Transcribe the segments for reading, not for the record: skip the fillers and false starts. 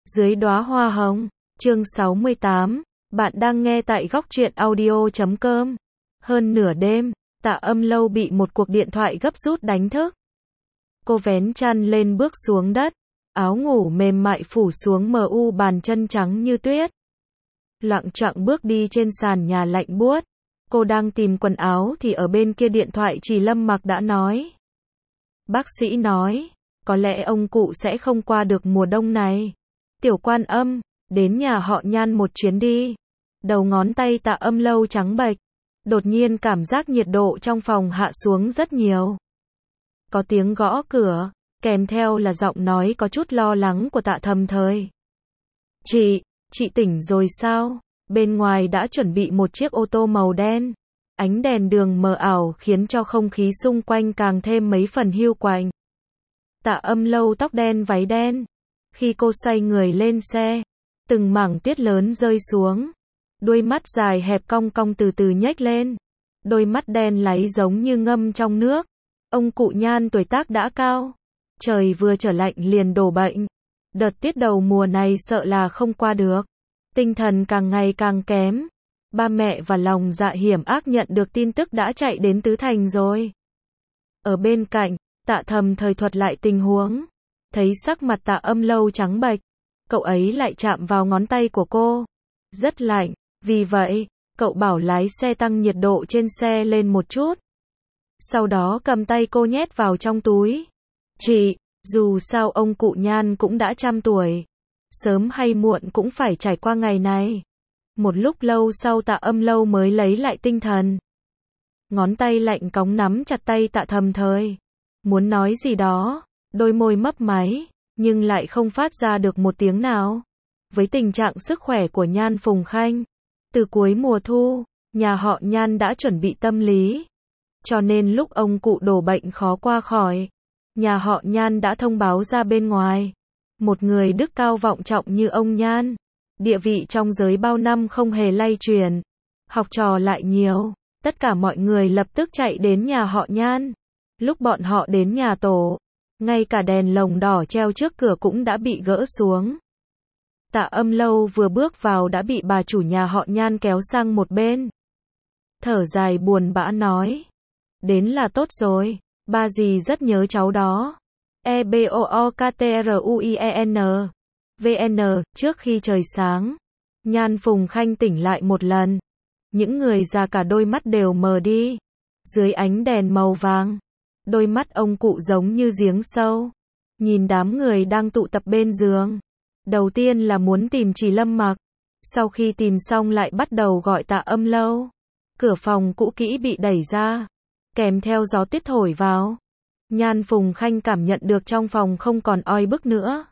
Dưới đóa hoa hồng, chương 68, bạn đang nghe tại góc truyện audio.com. Hơn nửa đêm, Tạ Âm Lâu bị một cuộc điện thoại gấp rút đánh thức. Cô vén chăn lên bước xuống đất, áo ngủ mềm mại phủ xuống mờ u bàn chân trắng như tuyết. Loạng choạng bước đi trên sàn nhà lạnh buốt. Cô đang tìm quần áo thì ở bên kia điện thoại Trì Lâm Mặc đã nói. Bác sĩ nói, có lẽ ông cụ sẽ không qua được mùa đông này. Tiểu Quan Âm, đến nhà họ Nhan một chuyến đi. Đầu ngón tay Tạ Âm Lâu trắng bệch. Đột nhiên cảm giác nhiệt độ trong phòng hạ xuống rất nhiều. Có tiếng gõ cửa, kèm theo là giọng nói có chút lo lắng của Tạ Thầm Thời. Chị tỉnh rồi sao? Bên ngoài đã chuẩn bị một chiếc ô tô màu đen. Ánh đèn đường mờ ảo khiến cho không khí xung quanh càng thêm mấy phần hiu quạnh. Tạ Âm Lâu tóc đen váy đen. Khi cô xoay người lên xe, từng mảng tuyết lớn rơi xuống. Đuôi mắt dài hẹp cong cong từ từ nhếch lên. Đôi mắt đen láy giống như ngâm trong nước. Ông cụ Nhan tuổi tác đã cao. Trời vừa trở lạnh liền đổ bệnh. Đợt tuyết đầu mùa này sợ là không qua được. Tinh thần càng ngày càng kém. Ba mẹ và lòng dạ hiểm ác nhận được tin tức đã chạy đến Tứ Thành rồi. Ở bên cạnh, Tạ Thầm Thời thuật lại tình huống. Thấy sắc mặt Tạ Âm Lâu trắng bệch, cậu ấy lại chạm vào ngón tay của cô. Rất lạnh, vì vậy, cậu bảo lái xe tăng nhiệt độ trên xe lên một chút. Sau đó cầm tay cô nhét vào trong túi. Dù sao ông cụ Nhan cũng đã 100 tuổi. Sớm hay muộn cũng phải trải qua ngày này. Một lúc lâu sau Tạ Âm Lâu mới lấy lại tinh thần. Ngón tay lạnh cóng nắm chặt tay Tạ Thầm Thời. Muốn nói gì đó, đôi môi mấp máy, nhưng lại không phát ra được một tiếng nào. Với tình trạng sức khỏe của Nhan Phùng Khanh, từ cuối mùa thu, nhà họ Nhan đã chuẩn bị tâm lý. Cho nên lúc ông cụ đổ bệnh khó qua khỏi, nhà họ Nhan đã thông báo ra bên ngoài. Một người đức cao vọng trọng như ông Nhan, địa vị trong giới bao năm không hề lay chuyển. Học trò lại nhiều, tất cả mọi người lập tức chạy đến nhà họ Nhan. Lúc bọn họ đến nhà tổ, ngay cả đèn lồng đỏ treo trước cửa cũng đã bị gỡ xuống. Tạ Âm Lâu vừa bước vào đã bị bà chủ nhà họ Nhan kéo sang một bên. Thở dài buồn bã nói. Đến là tốt rồi, ba dì rất nhớ cháu đó. EBOOKTRUIEN VN, trước khi trời sáng, Nhan Phùng Khanh tỉnh lại một lần. Những người già cả đôi mắt đều mờ đi. Dưới ánh đèn màu vàng, đôi mắt ông cụ giống như giếng sâu. Nhìn đám người đang tụ tập bên giường. Đầu tiên là muốn tìm Trì Lâm Mặc. Sau khi tìm xong lại bắt đầu gọi Tạ Âm Lâu. Cửa phòng cũ kỹ bị đẩy ra, kèm theo gió tuyết thổi vào. Nhan Phùng Khanh cảm nhận được trong phòng không còn oi bức nữa.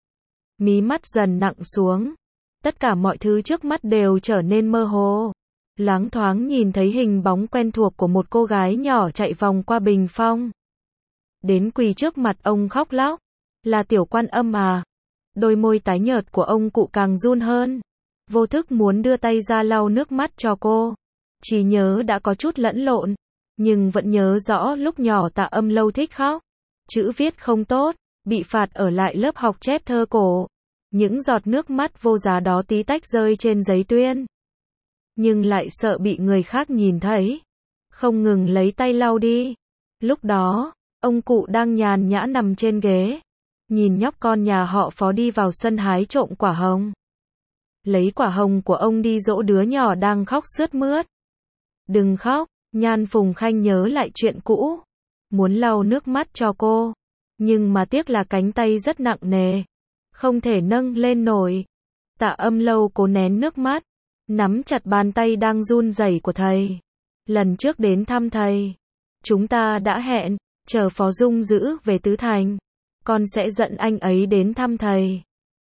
Mí mắt dần nặng xuống. Tất cả mọi thứ trước mắt đều trở nên mơ hồ. Loáng thoáng nhìn thấy hình bóng quen thuộc của một cô gái nhỏ chạy vòng qua bình phong. Đến quỳ trước mặt ông khóc lóc. Là Tiểu Quan Âm à? Đôi môi tái nhợt của ông cụ càng run hơn. Vô thức muốn đưa tay ra lau nước mắt cho cô. Trí nhớ đã có chút lẫn lộn, nhưng vẫn nhớ rõ lúc nhỏ Tạ Âm Lâu thích khóc. Chữ viết không tốt, bị phạt ở lại lớp học chép thơ cổ. Những giọt nước mắt vô giá đó tí tách rơi trên giấy tuyên. Nhưng lại sợ bị người khác nhìn thấy. Không ngừng lấy tay lau đi. Lúc đó, ông cụ đang nhàn nhã nằm trên ghế. Nhìn nhóc con nhà họ Phó đi vào sân hái trộm quả hồng. Lấy quả hồng của ông đi dỗ đứa nhỏ đang khóc sướt mướt. Đừng khóc, Nhan Phùng Khanh nhớ lại chuyện cũ. Muốn lau nước mắt cho cô. Nhưng mà tiếc là cánh tay rất nặng nề. Không thể nâng lên nổi. Tạ Âm Lâu cố nén nước mắt. Nắm chặt bàn tay đang run rẩy của thầy. Lần trước đến thăm thầy, chúng ta đã hẹn, chờ Phó Dung Dữ về Tứ Thành. Con sẽ dẫn anh ấy đến thăm thầy.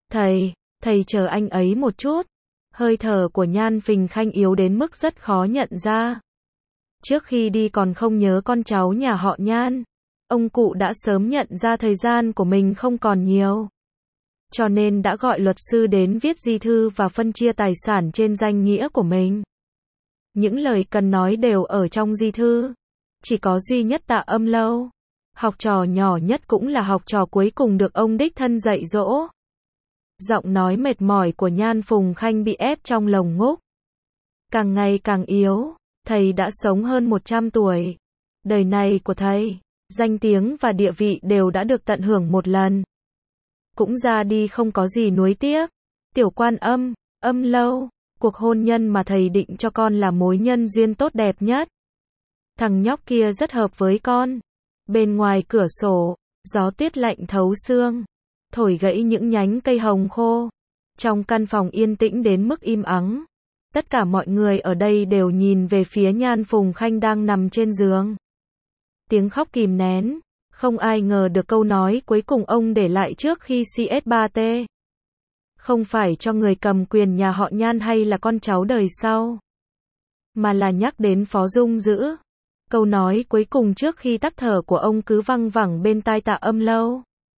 Thầy chờ anh ấy một chút. Hơi thở của Nhan Phùng Khanh yếu đến mức rất khó nhận ra. Trước khi đi còn không nhớ con cháu nhà họ Nhan. Ông cụ đã sớm nhận ra thời gian của mình không còn nhiều. Cho nên đã gọi luật sư đến viết di thư và phân chia tài sản trên danh nghĩa của mình. Những lời cần nói đều ở trong di thư. Chỉ có duy nhất Tạ Âm Lâu. Học trò nhỏ nhất cũng là học trò cuối cùng được ông đích thân dạy dỗ. Giọng nói mệt mỏi của Nhan Phùng Khanh bị ép trong lồng ngúc. Càng ngày càng yếu, thầy đã sống hơn 100 tuổi. Đời này của thầy, danh tiếng và địa vị đều đã được tận hưởng một lần. Cũng ra đi không có gì nuối tiếc. Tiểu Quan Âm, Âm Lâu, cuộc hôn nhân mà thầy định cho con là mối nhân duyên tốt đẹp nhất. Thằng nhóc kia rất hợp với con. Bên ngoài cửa sổ, gió tuyết lạnh thấu xương, thổi gãy những nhánh cây hồng khô. Trong căn phòng yên tĩnh đến mức im ắng, tất cả mọi người ở đây đều nhìn về phía Nhan Phùng Khanh đang nằm trên giường. Tiếng khóc kìm nén, không ai ngờ được câu nói cuối cùng ông để lại trước khi CS3T. Không phải cho người cầm quyền nhà họ Nhan hay là con cháu đời sau, mà là nhắc đến Phó Dung Dữ. Câu nói cuối cùng trước khi tắt thở của ông cứ văng vẳng bên tai Tạ Âm Lâu.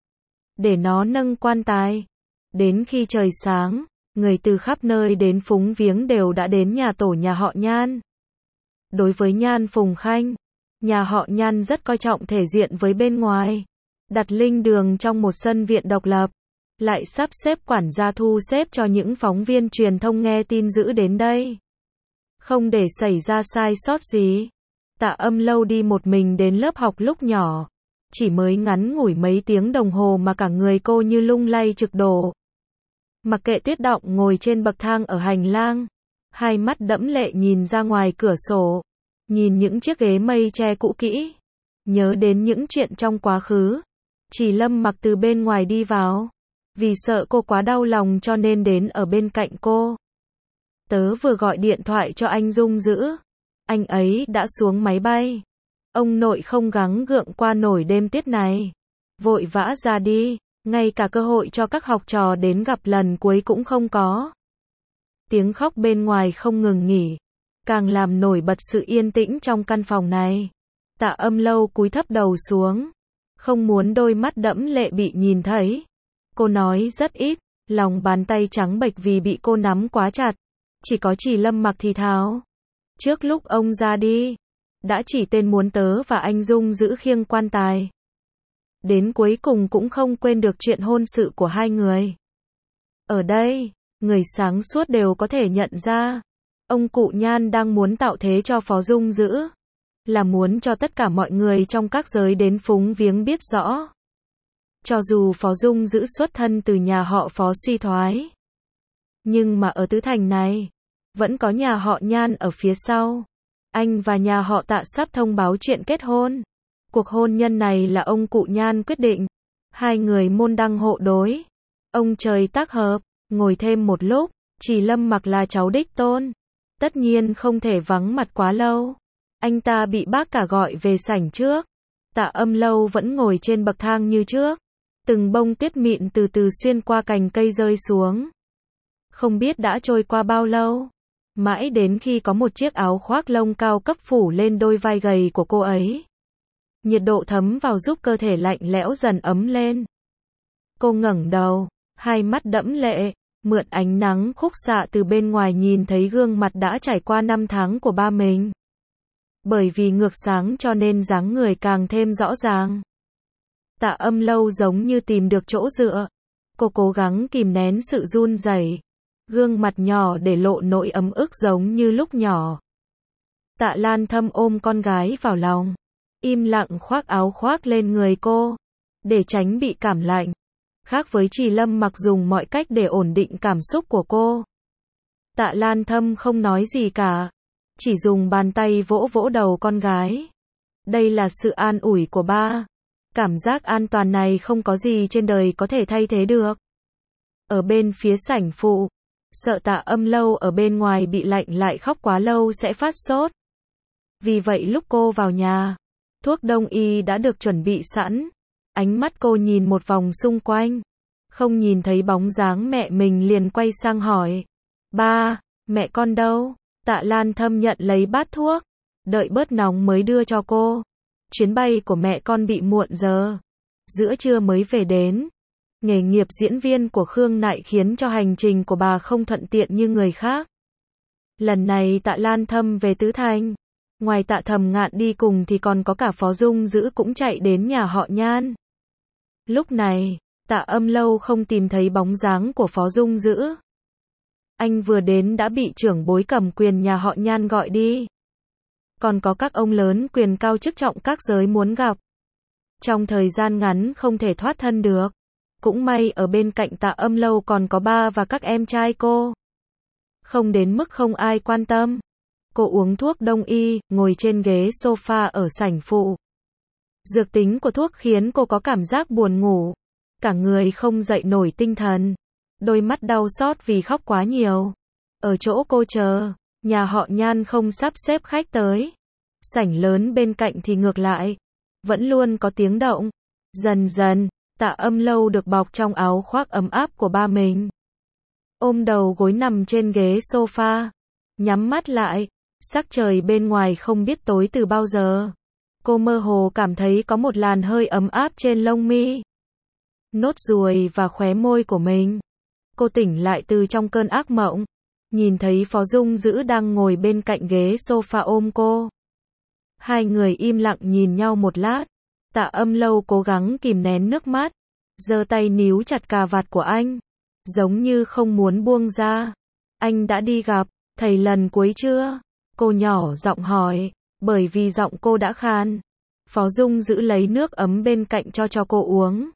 Để nó nâng quan tài. Đến khi trời sáng, người từ khắp nơi đến phúng viếng đều đã đến nhà tổ nhà họ Nhan. Đối với Nhan Phùng Khanh, nhà họ Nhan rất coi trọng thể diện với bên ngoài. Đặt linh đường trong một sân viện độc lập, lại sắp xếp quản gia thu xếp cho những phóng viên truyền thông nghe tin dữ đến đây. Không để xảy ra sai sót gì. Tạ Âm Lâu đi một mình đến lớp học lúc nhỏ. Chỉ mới ngắn ngủi mấy tiếng đồng hồ mà cả người cô như lung lay trực đổ. Mặc kệ tuyết động ngồi trên bậc thang ở hành lang, hai mắt đẫm lệ nhìn ra ngoài cửa sổ, nhìn những chiếc ghế mây tre cũ kỹ, nhớ đến những chuyện trong quá khứ. Chỉ Lâm Mặc từ bên ngoài đi vào, vì sợ cô quá đau lòng cho nên đến ở bên cạnh cô. Tớ vừa gọi điện thoại cho anh Dung Dữ, anh ấy đã xuống máy bay. Ông nội không gắng gượng qua nổi đêm tiết này, vội vã ra đi, ngay cả cơ hội cho các học trò đến gặp lần cuối cũng không có. Tiếng khóc bên ngoài không ngừng nghỉ, càng làm nổi bật sự yên tĩnh trong căn phòng này. Tạ Âm Lâu cúi thấp đầu xuống, không muốn đôi mắt đẫm lệ bị nhìn thấy. Cô nói rất ít, lòng bàn tay trắng bệch vì bị cô nắm quá chặt. Chỉ có Chỉ Lâm Mặc thì thào. Trước lúc ông ra đi, đã chỉ tên muốn tớ và anh Dung Dữ khiêng quan tài. Đến cuối cùng cũng không quên được chuyện hôn sự của hai người. Ở đây, người sáng suốt đều có thể nhận ra, ông cụ Nhan đang muốn tạo thế cho Phó Dung Dữ, là muốn cho tất cả mọi người trong các giới đến phúng viếng biết rõ. Cho dù Phó Dung Dữ xuất thân từ nhà họ Phó suy thoái, nhưng mà ở Tứ Thành này, vẫn có nhà họ Nhan ở phía sau. Anh và nhà họ Tạ sắp thông báo chuyện kết hôn. Cuộc hôn nhân này là ông cụ Nhan quyết định. Hai người môn đăng hộ đối. Ông trời tác hợp, ngồi thêm một lúc, Chỉ Lâm Mặc là cháu đích tôn. Tất nhiên không thể vắng mặt quá lâu. Anh ta bị bác cả gọi về sảnh trước. Tạ Âm Lâu vẫn ngồi trên bậc thang như trước. Từng bông tuyết mịn từ từ xuyên qua cành cây rơi xuống. Không biết đã trôi qua bao lâu. Mãi đến khi có một chiếc áo khoác lông cao cấp phủ lên đôi vai gầy của cô ấy. Nhiệt độ thấm vào giúp cơ thể lạnh lẽo dần ấm lên. Cô ngẩng đầu, hai mắt đẫm lệ, mượn ánh nắng khúc xạ từ bên ngoài nhìn thấy gương mặt đã trải qua 5 tháng của ba mình. Bởi vì ngược sáng cho nên dáng người càng thêm rõ ràng. Tạ Âm Lâu giống như tìm được chỗ dựa. Cô cố gắng kìm nén sự run rẩy. Gương mặt nhỏ để lộ nỗi ấm ức giống như lúc nhỏ. Tạ Lan Thâm ôm con gái vào lòng, im lặng khoác áo khoác lên người cô, để tránh bị cảm lạnh. Khác với Chỉ Lâm Mặc dùng mọi cách để ổn định cảm xúc của cô. Tạ Lan Thâm không nói gì cả, chỉ dùng bàn tay vỗ vỗ đầu con gái. Đây là sự an ủi của ba. Cảm giác an toàn này không có gì trên đời có thể thay thế được. Ở bên phía sảnh phụ, sợ Tạ Âm Lâu ở bên ngoài bị lạnh lại khóc quá lâu sẽ phát sốt. Vì vậy lúc cô vào nhà, thuốc đông y đã được chuẩn bị sẵn. Ánh mắt cô nhìn một vòng xung quanh, không nhìn thấy bóng dáng mẹ mình liền quay sang hỏi. Ba, mẹ con đâu? Tạ Lan Thâm nhận lấy bát thuốc, đợi bớt nóng mới đưa cho cô. Chuyến bay của mẹ con bị muộn giờ, giữa trưa mới về đến. Nghề nghiệp diễn viên của Khương Nại khiến cho hành trình của bà không thuận tiện như người khác. Lần này Tạ Lan Thâm về Tứ Thành, ngoài Tạ Thầm Ngạn đi cùng thì còn có cả Phó Dung Dữ cũng chạy đến nhà họ Nhan. Lúc này, Tạ Âm lâu không tìm thấy bóng dáng của Phó Dung Dữ. Anh vừa đến đã bị trưởng bối cầm quyền nhà họ Nhan gọi đi. Còn có các ông lớn quyền cao chức trọng các giới muốn gặp. Trong thời gian ngắn không thể thoát thân được. Cũng may ở bên cạnh Tạ Âm lâu còn có ba và các em trai cô. Không đến mức không ai quan tâm. Cô uống thuốc đông y, ngồi trên ghế sofa ở sảnh phụ. Dược tính của thuốc khiến cô có cảm giác buồn ngủ. Cả người không dậy nổi tinh thần. Đôi mắt đau xót vì khóc quá nhiều. Ở chỗ cô chờ, nhà họ Nhan không sắp xếp khách tới. Sảnh lớn bên cạnh thì ngược lại. Vẫn luôn có tiếng động. Dần dần, Tạ Âm lâu được bọc trong áo khoác ấm áp của ba mình. Ôm đầu gối nằm trên ghế sofa. Nhắm mắt lại. Sắc trời bên ngoài không biết tối từ bao giờ. Cô mơ hồ cảm thấy có một làn hơi ấm áp trên lông mi, nốt ruồi và khóe môi của mình. Cô tỉnh lại từ trong cơn ác mộng. Nhìn thấy Phó Dung Dữ đang ngồi bên cạnh ghế sofa ôm cô. Hai người im lặng nhìn nhau một lát. Tạ Âm lâu cố gắng kìm nén nước mắt. Giơ tay níu chặt cà vạt của anh. Giống như không muốn buông ra. Anh đã đi gặp thầy lần cuối chưa? Cô nhỏ giọng hỏi. Bởi vì giọng cô đã khan. Phó Dung Dữ lấy nước ấm bên cạnh cho cô uống.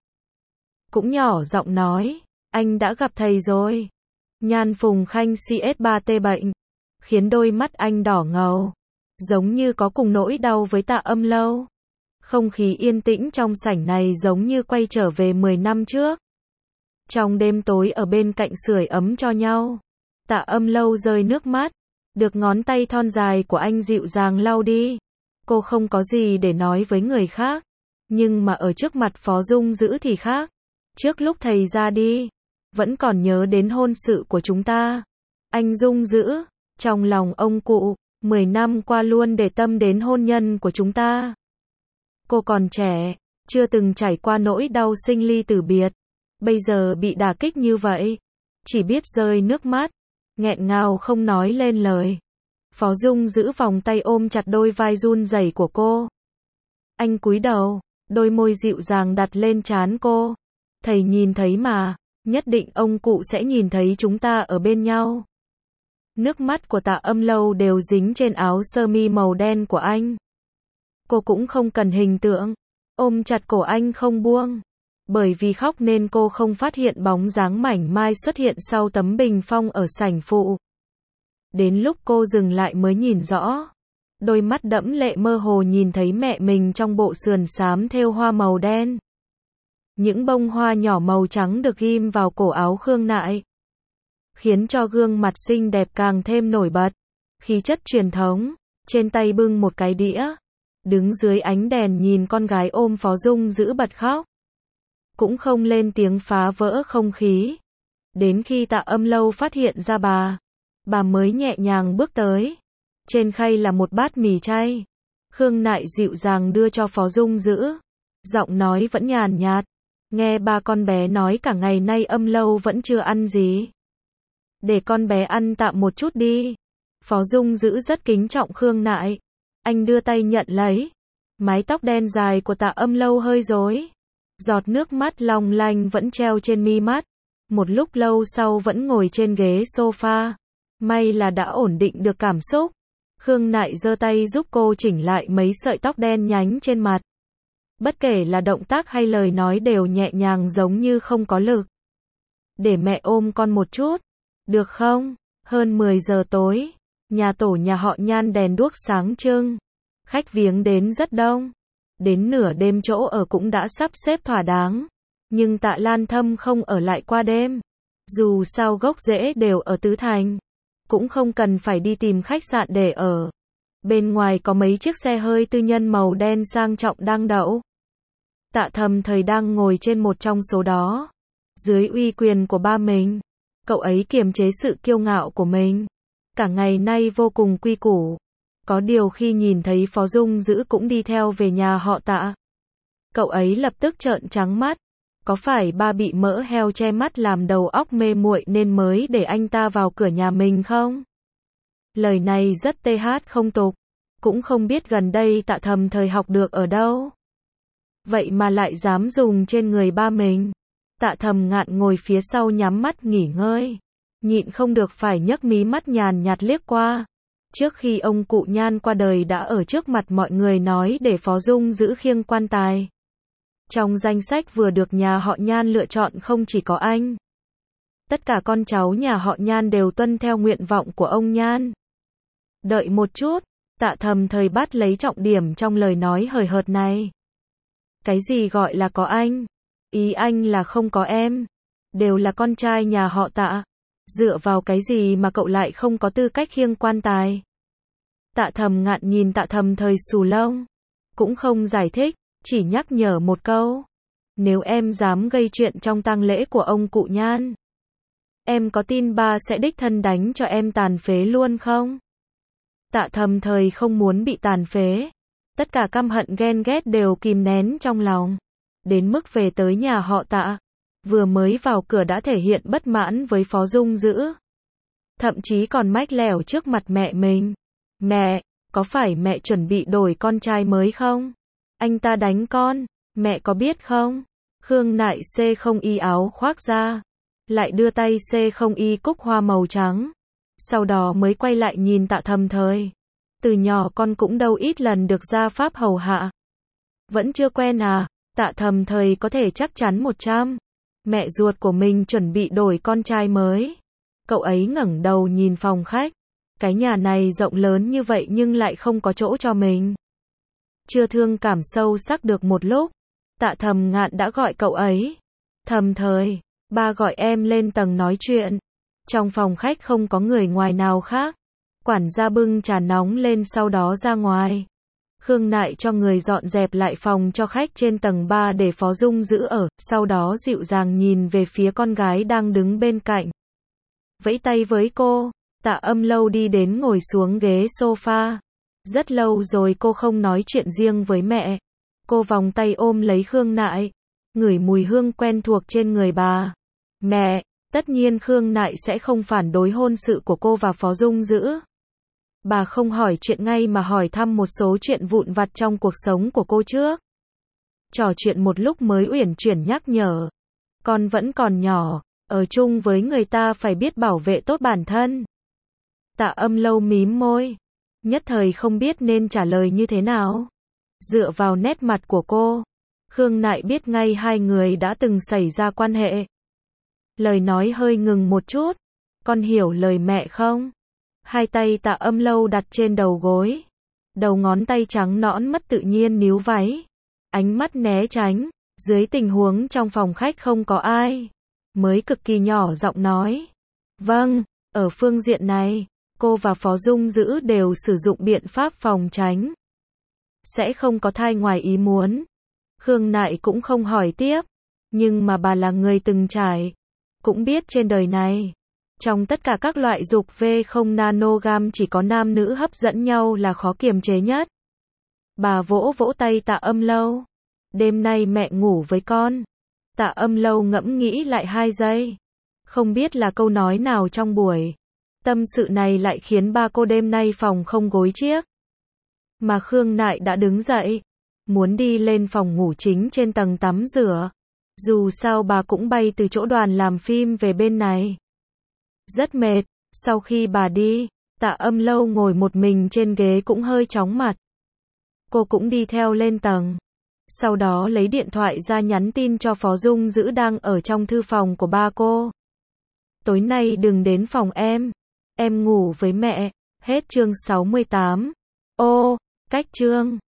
Cũng nhỏ giọng nói. Anh đã gặp thầy rồi. Nhan Phùng Khanh CS3T bệnh. Khiến đôi mắt anh đỏ ngầu. Giống như có cùng nỗi đau với Tạ Âm lâu. Không khí yên tĩnh trong sảnh này giống như quay trở về 10 năm trước. Trong đêm tối ở bên cạnh sưởi ấm cho nhau. Tạ Âm lâu rơi nước mắt. Được ngón tay thon dài của anh dịu dàng lau đi. Cô không có gì để nói với người khác. Nhưng mà ở trước mặt Phó Dung Dữ thì khác. Trước lúc thầy ra đi, vẫn còn nhớ đến hôn sự của chúng ta. Anh Dung Dữ, trong lòng ông cụ, 10 năm qua luôn để tâm đến hôn nhân của chúng ta. Cô còn trẻ, chưa từng trải qua nỗi đau sinh ly tử biệt. Bây giờ bị đả kích như vậy, chỉ biết rơi nước mắt, nghẹn ngào không nói lên lời. Phó Dung Dữ vòng tay ôm chặt đôi vai run rẩy của cô. Anh cúi đầu, đôi môi dịu dàng đặt lên trán cô. Thầy nhìn thấy mà, nhất định ông cụ sẽ nhìn thấy chúng ta ở bên nhau. Nước mắt của Tạ Âm lâu đều dính trên áo sơ mi màu đen của anh. Cô cũng không cần hình tượng, ôm chặt cổ anh không buông. Bởi vì khóc nên cô không phát hiện bóng dáng mảnh mai xuất hiện sau tấm bình phong ở sảnh phụ. Đến lúc cô dừng lại mới nhìn rõ. Đôi mắt đẫm lệ mơ hồ nhìn thấy mẹ mình trong bộ sườn xám thêu hoa màu đen. Những bông hoa nhỏ màu trắng được ghim vào cổ áo Khương Nại. Khiến cho gương mặt xinh đẹp càng thêm nổi bật. Khí chất truyền thống, trên tay bưng một cái đĩa. Đứng dưới ánh đèn nhìn con gái ôm Phó Dung Dữ bật khóc. Cũng không lên tiếng phá vỡ không khí. Đến khi Tạ Âm lâu phát hiện ra bà mới nhẹ nhàng bước tới. Trên khay là một bát mì chay. Khương Nại dịu dàng đưa cho Phó Dung Dữ. Giọng nói vẫn nhàn nhạt. Nghe ba con bé nói cả ngày nay Âm lâu vẫn chưa ăn gì. Để con bé ăn tạm một chút đi. Phó Dung Dữ rất kính trọng Khương Nại. Anh đưa tay nhận lấy. Mái tóc đen dài của Tạ Âm lâu hơi rối. Giọt nước mắt long lanh vẫn treo trên mi mắt. Một lúc lâu sau vẫn ngồi trên ghế sofa. May là đã ổn định được cảm xúc. Khương Nại giơ tay giúp cô chỉnh lại mấy sợi tóc đen nhánh trên mặt. Bất kể là động tác hay lời nói đều nhẹ nhàng giống như không có lực. Để mẹ ôm con một chút. Được không? Hơn 10 giờ tối. Nhà tổ nhà họ Nhan đèn đuốc sáng trưng. Khách viếng đến rất đông. Đến nửa đêm chỗ ở cũng đã sắp xếp thỏa đáng. Nhưng Tạ Lan Thâm không ở lại qua đêm. Dù sao gốc rễ đều ở Tứ Thành. Cũng không cần phải đi tìm khách sạn để ở. Bên ngoài có mấy chiếc xe hơi tư nhân màu đen sang trọng đang đậu. Tạ Thầm Thời đang ngồi trên một trong số đó. Dưới uy quyền của ba mình. Cậu ấy kiềm chế sự kiêu ngạo của mình. Cả ngày nay vô cùng quy củ. Có điều khi nhìn thấy Phó Dung Dữ cũng đi theo về nhà họ Tạ. Cậu ấy lập tức trợn trắng mắt. Có phải ba bị mỡ heo che mắt làm đầu óc mê muội nên mới để anh ta vào cửa nhà mình không? Lời này rất không tục. Cũng không biết gần đây Tạ Thầm Thời học được ở đâu. Vậy mà lại dám dùng trên người ba mình. Tạ Thầm Ngạn ngồi phía sau nhắm mắt nghỉ ngơi. Nhịn không được phải nhấc mí mắt nhàn nhạt liếc qua. Trước khi ông cụ Nhan qua đời đã ở trước mặt mọi người nói để Phó Dung giữ khiêng quan tài. Trong danh sách vừa được nhà họ Nhan lựa chọn không chỉ có anh. Tất cả con cháu nhà họ Nhan đều tuân theo nguyện vọng của ông Nhan. Đợi một chút, Tạ Thầm Thời bắt lấy trọng điểm trong lời nói hời hợt này. Cái gì gọi là có anh? Ý anh là không có em. Đều là con trai nhà họ Tạ. Dựa vào cái gì mà cậu lại không có tư cách khiêng quan tài? Tạ Thầm Ngạn nhìn Tạ Thầm Thời xù lông. Cũng không giải thích, chỉ nhắc nhở một câu. Nếu em dám gây chuyện trong tang lễ của ông cụ Nhan, em có tin ba sẽ đích thân đánh cho em tàn phế luôn không? Tạ Thầm Thời không muốn bị tàn phế. Tất cả căm hận ghen ghét đều kìm nén trong lòng. Đến mức về tới nhà họ Tạ, vừa mới vào cửa đã thể hiện bất mãn với Phó Dung Dữ. Thậm chí còn mách lẻo trước mặt mẹ mình. Mẹ, có phải mẹ chuẩn bị đổi con trai mới không? Anh ta đánh con, mẹ có biết không? Khương Nại C không y áo khoác ra, lại đưa tay C không y cúc hoa màu trắng. Sau đó mới quay lại nhìn Tạ Thầm Thời. Từ nhỏ con cũng đâu ít lần được gia pháp hầu hạ. Vẫn chưa quen à? Tạ Thầm Thời có thể chắc chắn 100. Mẹ ruột của mình chuẩn bị đổi con trai mới. Cậu ấy ngẩng đầu nhìn phòng khách. Cái nhà này rộng lớn như vậy nhưng lại không có chỗ cho mình. Chưa thương cảm sâu sắc được một lúc, Tạ Thầm Ngạn đã gọi cậu ấy. Thầm Thời, ba gọi em lên tầng nói chuyện. Trong phòng khách không có người ngoài nào khác. Quản gia bưng trà nóng lên sau đó ra ngoài. Khương Nại cho người dọn dẹp lại phòng cho khách trên tầng 3 để Phó Dung Dữ ở, sau đó dịu dàng nhìn về phía con gái đang đứng bên cạnh. Vẫy tay với cô, Tạ Âm Lâu đi đến ngồi xuống ghế sofa. Rất lâu rồi cô không nói chuyện riêng với mẹ. Cô vòng tay ôm lấy Khương Nại, ngửi mùi hương quen thuộc trên người bà. Mẹ, tất nhiên Khương Nại sẽ không phản đối hôn sự của cô và Phó Dung Dữ. Bà không hỏi chuyện ngay mà hỏi thăm một số chuyện vụn vặt trong cuộc sống của cô trước. Trò chuyện một lúc mới uyển chuyển nhắc nhở. Con vẫn còn nhỏ, ở chung với người ta phải biết bảo vệ tốt bản thân. Tạ Âm Lâu mím môi, nhất thời không biết nên trả lời như thế nào. Dựa vào nét mặt của cô, Khương Nại biết ngay hai người đã từng xảy ra quan hệ. Lời nói hơi ngừng một chút. Con hiểu lời mẹ không? Hai tay Tạ Âm Lâu đặt trên đầu gối. Đầu ngón tay trắng nõn mất tự nhiên níu váy. Ánh mắt né tránh. Dưới tình huống trong phòng khách không có ai, mới cực kỳ nhỏ giọng nói. Vâng, ở phương diện này, cô và Phó Dung Dữ đều sử dụng biện pháp phòng tránh. Sẽ không có thai ngoài ý muốn. Khương Nại cũng không hỏi tiếp. Nhưng mà bà là người từng trải. Cũng biết trên đời này, trong tất cả các loại dục V0 nanogam chỉ có nam nữ hấp dẫn nhau là khó kiềm chế nhất. Bà vỗ vỗ tay Tạ Âm Lâu. Đêm nay mẹ ngủ với con. Tạ Âm Lâu ngẫm nghĩ lại 2 giây. Không biết là câu nói nào trong buổi tâm sự này lại khiến ba cô đêm nay phòng không gối chiếc. Mà Khương Nại đã đứng dậy, muốn đi lên phòng ngủ chính trên tầng tắm rửa. Dù sao bà cũng bay từ chỗ đoàn làm phim về bên này. Rất mệt, sau khi bà đi, Tạ Âm Lâu ngồi một mình trên ghế cũng hơi chóng mặt. Cô cũng đi theo lên tầng. Sau đó lấy điện thoại ra nhắn tin cho Phó Dung Dữ đang ở trong thư phòng của ba cô. Tối nay đừng đến phòng em ngủ với mẹ. Hết chương 68. Ô, cách chương